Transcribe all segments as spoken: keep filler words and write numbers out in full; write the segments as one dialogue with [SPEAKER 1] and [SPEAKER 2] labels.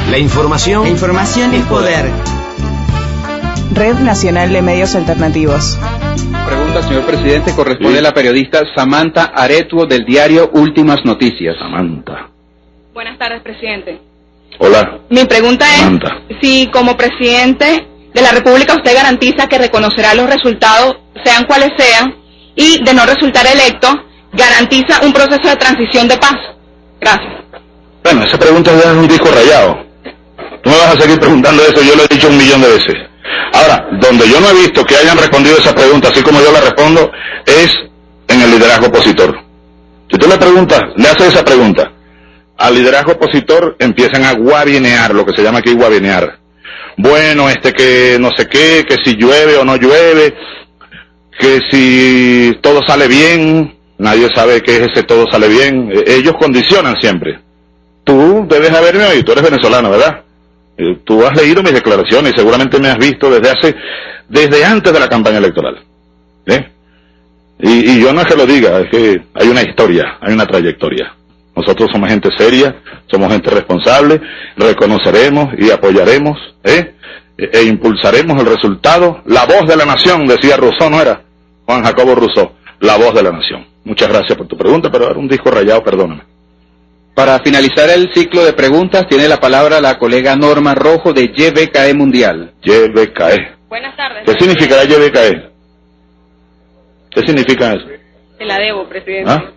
[SPEAKER 1] La información.
[SPEAKER 2] La información es poder.
[SPEAKER 3] Red Nacional de Medios Alternativos.
[SPEAKER 4] Pregunta, señor presidente, corresponde sí. a la periodista Samantha Aretuo del diario Últimas Noticias.
[SPEAKER 5] Samantha.
[SPEAKER 6] Buenas tardes, presidente.
[SPEAKER 5] Hola.
[SPEAKER 6] Mi pregunta
[SPEAKER 5] Samantha.
[SPEAKER 6] es si como presidente de la República usted garantiza que reconocerá los resultados, sean cuales sean, y de no resultar electo, garantiza un proceso de transición de paz. Gracias.
[SPEAKER 5] Bueno, esa pregunta ya es un disco rayado. Tú me vas a seguir preguntando eso, yo lo he dicho un millón de veces. Ahora, donde yo no he visto que hayan respondido esa pregunta así como yo la respondo, es en el liderazgo opositor. Si tú le preguntas, le haces esa pregunta al liderazgo opositor, empiezan a guabinear, lo que se llama aquí guabinear. Bueno, este que no sé qué, que si llueve o no llueve, que si todo sale bien, nadie sabe qué es ese todo sale bien. Ellos condicionan siempre. Tú debes haberme oído, tú eres venezolano, ¿verdad? Tú has leído mis declaraciones y seguramente me has visto desde hace, desde antes de la campaña electoral. ¿Eh? Y, y yo no es que lo diga, es que hay una historia, hay una trayectoria. Nosotros somos gente seria, somos gente responsable, reconoceremos y apoyaremos, ¿eh? E, e impulsaremos el resultado. La voz de la nación, decía Rousseau, ¿no era? Juan Jacobo Rousseau, la voz de la nación. Muchas gracias por tu pregunta, pero era un disco rayado, perdóname.
[SPEAKER 4] Para finalizar el ciclo de preguntas, tiene la palabra la colega Norma Rojo de Y B K E Mundial.
[SPEAKER 5] Y B K E.
[SPEAKER 6] Buenas tardes.
[SPEAKER 5] ¿Qué significará Y B K E? ¿Qué significa eso?
[SPEAKER 6] Se la debo, presidente.
[SPEAKER 5] ¿Ah?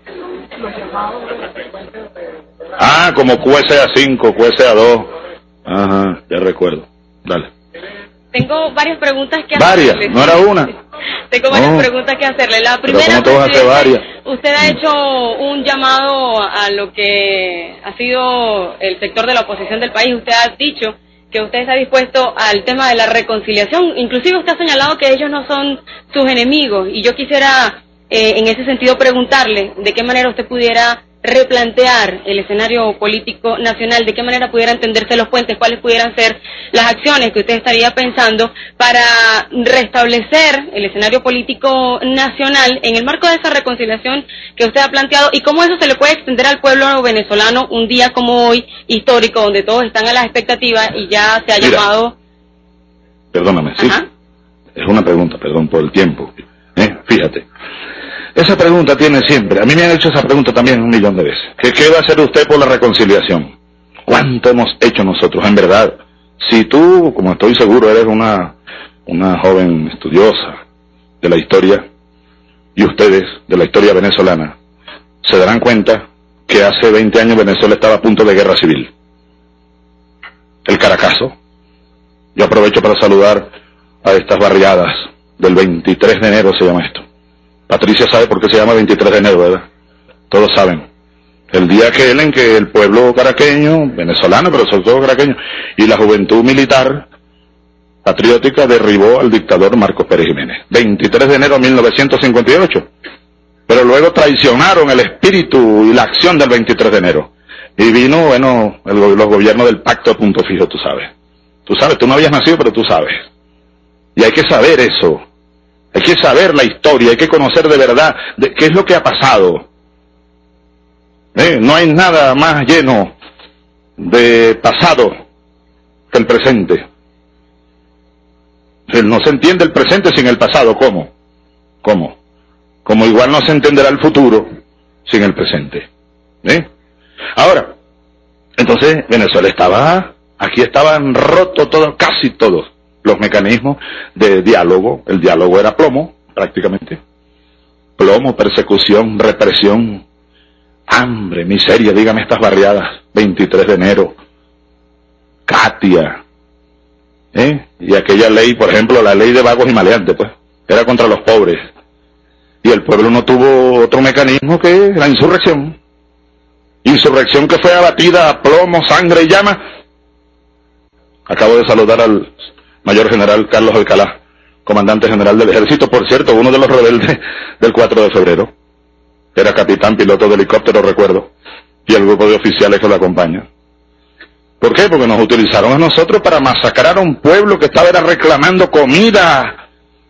[SPEAKER 5] Ah, como Q S A cinco, Q S A dos. Ajá, ya recuerdo. Dale.
[SPEAKER 6] Tengo varias preguntas que
[SPEAKER 5] varias,
[SPEAKER 6] hacerle.
[SPEAKER 5] ¿no era una?
[SPEAKER 6] Tengo varias
[SPEAKER 5] no.
[SPEAKER 6] preguntas que hacerle. La primera,
[SPEAKER 5] ¿Pero cómo te vas a hacer varias?
[SPEAKER 6] Usted ha hecho un llamado a lo que ha sido el sector de la oposición del país. Usted ha dicho que usted está dispuesto al tema de la reconciliación. Inclusive usted ha señalado que ellos no son sus enemigos. Y yo quisiera, eh, en ese sentido, preguntarle de qué manera usted pudiera replantear el escenario político nacional, de qué manera pudiera entenderse los puentes, cuáles pudieran ser las acciones que usted estaría pensando para restablecer el escenario político nacional en el marco de esa reconciliación que usted ha planteado, y cómo eso se le puede extender al pueblo venezolano un día como hoy, histórico, donde todos están a la expectativa y ya se ha
[SPEAKER 5] Mira,
[SPEAKER 6] llamado...
[SPEAKER 5] Perdóname, sí,
[SPEAKER 6] Ajá.
[SPEAKER 5] Es una pregunta, perdón por el tiempo, ¿eh? Fíjate. Esa pregunta tiene siempre, a mí me han hecho esa pregunta también un millón de veces. ¿Qué, qué va a hacer usted por la reconciliación? ¿Cuánto hemos hecho nosotros? En verdad, si tú, como estoy seguro, eres una, una joven estudiosa de la historia, y ustedes, de la historia venezolana, se darán cuenta que hace veinte años Venezuela estaba a punto de guerra civil. El Caracazo. Yo aprovecho para saludar a estas barriadas del veintitrés de enero, se llama esto. Patricia sabe por qué se llama veintitrés de enero, ¿verdad? Todos saben. El día aquel en que el pueblo caraqueño, venezolano, pero sobre todo caraqueño, y la juventud militar patriótica derribó al dictador Marcos Pérez Jiménez. veintitrés de enero de mil novecientos cincuenta y ocho. Pero luego traicionaron el espíritu y la acción del veintitrés de enero. Y vino, bueno, el, los gobiernos del pacto de punto fijo, tú sabes. Tú sabes, tú no habías nacido, pero tú sabes. Y hay que saber eso. Hay que saber la historia, hay que conocer de verdad de qué es lo que ha pasado. ¿Eh? No hay nada más lleno de pasado que el presente. No se entiende el presente sin el pasado. ¿Cómo? ¿Cómo? Como igual no se entenderá el futuro sin el presente. ¿Eh? Ahora, entonces Venezuela estaba, aquí estaban rotos todos, casi todos los mecanismos de diálogo. El diálogo era plomo, prácticamente. Plomo, persecución, represión, hambre, miseria. Dígame estas barriadas, veintitrés de enero, Katia, ¿eh? Y aquella ley, por ejemplo, la ley de vagos y maleantes, pues, era contra los pobres. Y el pueblo no tuvo otro mecanismo que la insurrección. Insurrección que fue abatida a plomo, sangre y llama. Acabo de saludar al mayor general Carlos Alcalá, comandante general del ejército, por cierto, uno de los rebeldes del cuatro de febrero. Era capitán, piloto de helicóptero, recuerdo, y el grupo de oficiales que lo acompaña. ¿Por qué? Porque nos utilizaron a nosotros para masacrar a un pueblo que estaba era reclamando comida,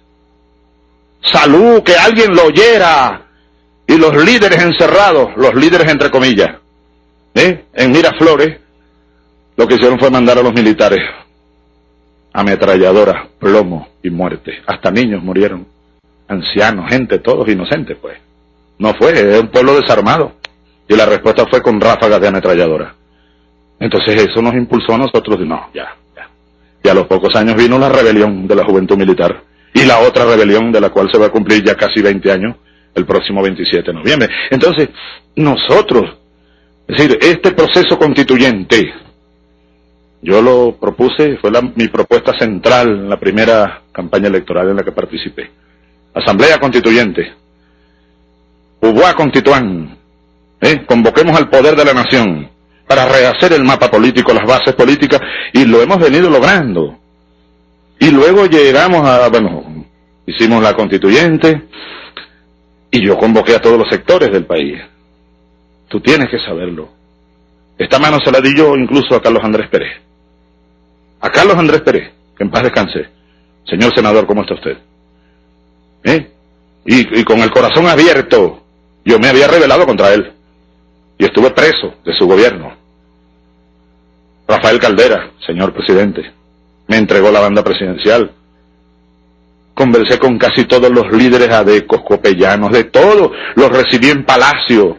[SPEAKER 5] salud, que alguien lo oyera, y los líderes encerrados, los líderes entre comillas, ¿eh? En Miraflores, lo que hicieron fue mandar a los militares ametralladoras, plomo y muerte. Hasta niños murieron, ancianos, gente, todos inocentes, pues. No fue, es un pueblo desarmado. Y la respuesta fue con ráfagas de ametralladora. Entonces eso nos impulsó a nosotros, no, ya, ya. Y a los pocos años vino la rebelión de la juventud militar. Y la otra rebelión, de la cual se va a cumplir ya casi veinte años, el próximo veintisiete de noviembre. Entonces, nosotros, es decir, este proceso constituyente, yo lo propuse, fue la, mi propuesta central en la primera campaña electoral en la que participé. Asamblea Constituyente, Ubuá Constituán, ¿eh? Convoquemos al poder de la nación para rehacer el mapa político, las bases políticas, y lo hemos venido logrando. Y luego llegamos a, bueno, hicimos la Constituyente, y yo convoqué a todos los sectores del país. Tú tienes que saberlo. Esta mano se la di yo incluso a Carlos Andrés Pérez. A Carlos Andrés Pérez, que en paz descanse. Señor senador, ¿cómo está usted? ¿Eh? Y, y con el corazón abierto, yo me había rebelado contra él. Y estuve preso de su gobierno. Rafael Caldera, señor presidente, me entregó la banda presidencial. Conversé con casi todos los líderes adecos, copellanos, de todo. Los recibí en Palacio.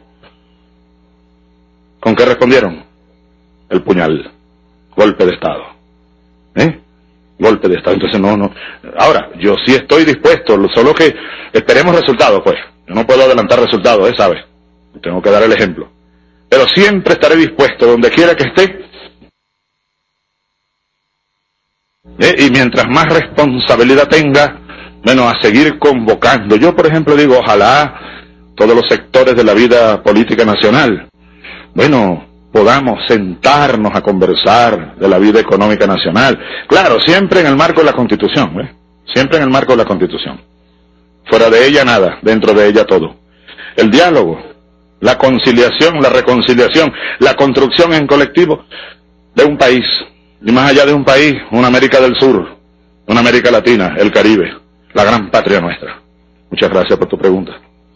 [SPEAKER 5] ¿Con qué respondieron? El puñal. Golpe de Estado. ¿Eh? Golpe de Estado. Entonces no, no. Ahora, yo sí estoy dispuesto, solo que esperemos resultados, pues. Yo no puedo adelantar resultados, ¿eh? ¿Sabes? Tengo que dar el ejemplo. Pero siempre estaré dispuesto, donde quiera que esté. ¿Eh? Y mientras más responsabilidad tenga, bueno, a seguir convocando. Yo, por ejemplo, digo, ojalá todos los sectores de la vida política nacional, bueno, podamos sentarnos a conversar de la vida económica nacional. Claro, siempre en el marco de la Constitución, ¿eh? Siempre en el marco de la Constitución. Fuera de ella nada, dentro de ella todo. El diálogo, la conciliación, la reconciliación, la construcción en colectivo de un país. Y más allá de un país, una América del Sur, una América Latina, el Caribe, la gran patria nuestra. Muchas gracias por tu pregunta.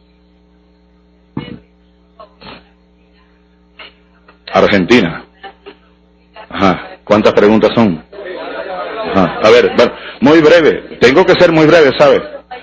[SPEAKER 5] Argentina. Ajá. ¿Cuántas preguntas son? Ajá. A ver, bueno, muy breve. Tengo que ser muy breve, ¿sabes?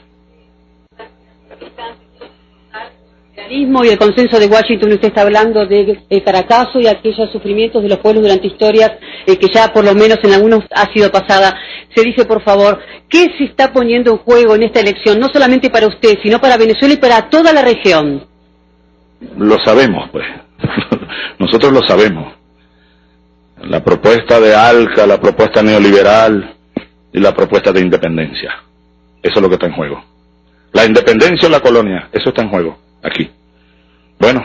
[SPEAKER 1] Y el consenso de Washington, usted está hablando de eh, fracaso y aquellos sufrimientos de los pueblos durante historias eh, que ya por lo menos en algunos ha sido pasada. Se dice, por favor, ¿qué se está poniendo en juego en esta elección? No solamente para usted, sino para Venezuela y para toda la región.
[SPEAKER 5] Lo sabemos, pues. Nosotros lo sabemos. La propuesta de ALCA, la propuesta neoliberal y la propuesta de independencia. Eso es lo que está en juego. La independencia o la colonia, eso está en juego, aquí. Bueno.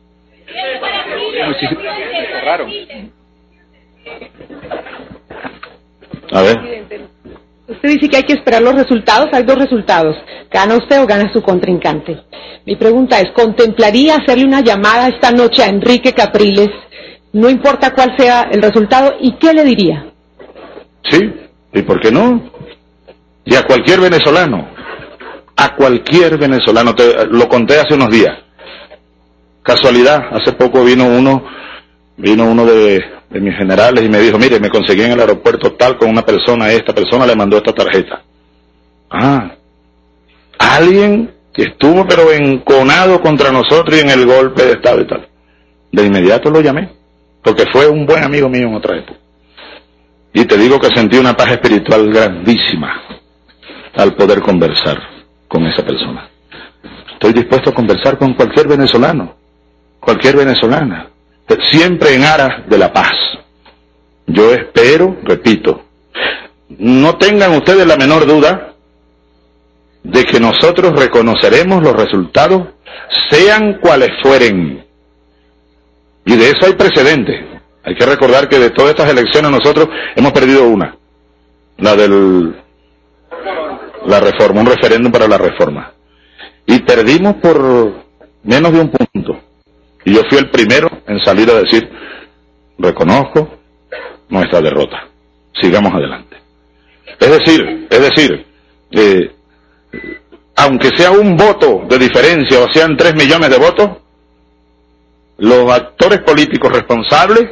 [SPEAKER 5] A ver.
[SPEAKER 2] Usted dice que hay que esperar los resultados. Hay dos resultados. ¿Gana usted o gana su contrincante? Mi pregunta es, ¿contemplaría hacerle una llamada esta noche a Enrique Capriles, no importa cuál sea el resultado, y qué le diría?
[SPEAKER 5] Sí, ¿y por qué no? Y a cualquier venezolano, a cualquier venezolano, te, lo conté hace unos días. Casualidad, hace poco vino uno, vino uno de, de mis generales y me dijo, mire, me conseguí en el aeropuerto tal con una persona, esta persona le mandó esta tarjeta. Ah, alguien que estuvo pero enconado contra nosotros y en el golpe de Estado y tal. De inmediato lo llamé, porque fue un buen amigo mío en otra época. Y te digo que sentí una paz espiritual grandísima al poder conversar con esa persona. Estoy dispuesto a conversar con cualquier venezolano, cualquier venezolana, siempre en aras de la paz. Yo espero, repito, no tengan ustedes la menor duda de que nosotros reconoceremos los resultados, sean cuales fueren. Y de eso hay precedentes. Hay que recordar que de todas estas elecciones nosotros hemos perdido una, la del la reforma, un referéndum para la reforma. Y perdimos por menos de un punto. Y yo fui el primero en salir a decir, reconozco nuestra derrota, sigamos adelante. Es decir, es decir, eh, aunque sea un voto de diferencia o sean tres millones de votos, los actores políticos responsables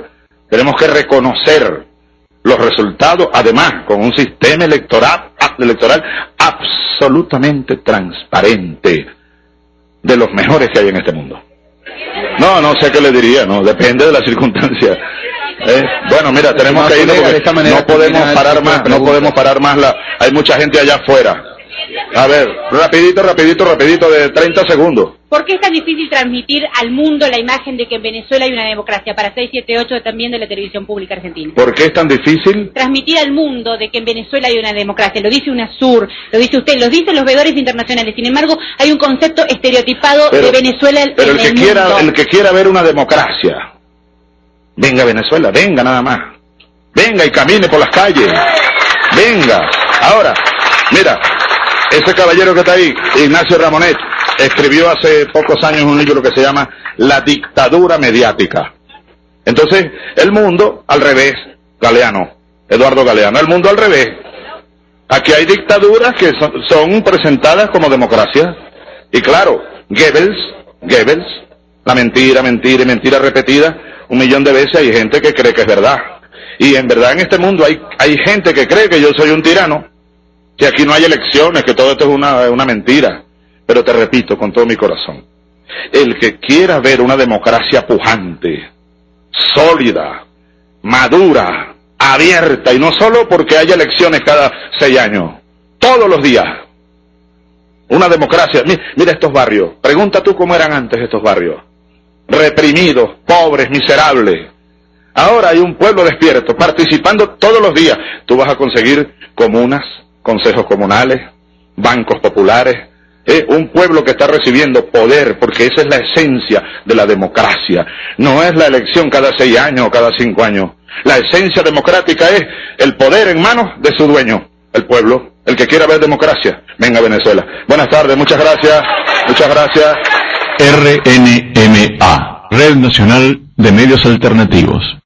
[SPEAKER 5] Tenemos que reconocer los resultados, además, con un sistema electoral, electoral absolutamente transparente, de los mejores que hay en este mundo. No, no sé qué le diría, no, depende de las circunstancias. Eh, bueno, mira, tenemos que ir porque no podemos parar más, no podemos parar más, la, hay mucha gente allá afuera. A ver, rapidito, rapidito, rapidito, de treinta segundos.
[SPEAKER 7] ¿Por qué es tan difícil transmitir al mundo la imagen de que en Venezuela hay una democracia? Para seis siete ocho también de la televisión pública argentina.
[SPEAKER 5] ¿Por qué es tan difícil?
[SPEAKER 7] Transmitir al mundo de que en Venezuela hay una democracia. Lo dice UNASUR, lo dice usted, lo dicen los veedores internacionales. Sin embargo, hay un concepto estereotipado
[SPEAKER 5] pero,
[SPEAKER 7] de Venezuela en
[SPEAKER 5] pero el que
[SPEAKER 7] el
[SPEAKER 5] quiera,
[SPEAKER 7] mundo.
[SPEAKER 5] el que quiera ver una democracia, venga a Venezuela, venga nada más. Venga y camine por las calles. Venga. Ahora, mira, ese caballero que está ahí, Ignacio Ramonet, escribió hace pocos años un libro que se llama La dictadura mediática. Entonces, el mundo al revés, Galeano, Eduardo Galeano, el mundo al revés. Aquí hay dictaduras que son, son presentadas como democracia. Y claro, Goebbels, Goebbels, la mentira, mentira y mentira repetida, un millón de veces hay gente que cree que es verdad. Y en verdad en este mundo hay, hay gente que cree que yo soy un tirano, que aquí no hay elecciones, que todo esto es una, una mentira. Pero te repito con todo mi corazón, el que quiera ver una democracia pujante, sólida, madura, abierta, y no solo porque haya elecciones cada seis años, todos los días, una democracia. Mira, mira estos barrios, pregunta tú cómo eran antes estos barrios, reprimidos, pobres, miserables. Ahora hay un pueblo despierto, participando todos los días. Tú vas a conseguir comunas, consejos comunales, bancos populares, eh, un pueblo que está recibiendo poder, porque esa es la esencia de la democracia. No es la elección cada seis años o cada cinco años. La esencia democrática es el poder en manos de su dueño, el pueblo. El que quiera ver democracia, venga a Venezuela. Buenas tardes, muchas gracias, muchas gracias.
[SPEAKER 8] R N M A, Red Nacional de Medios Alternativos.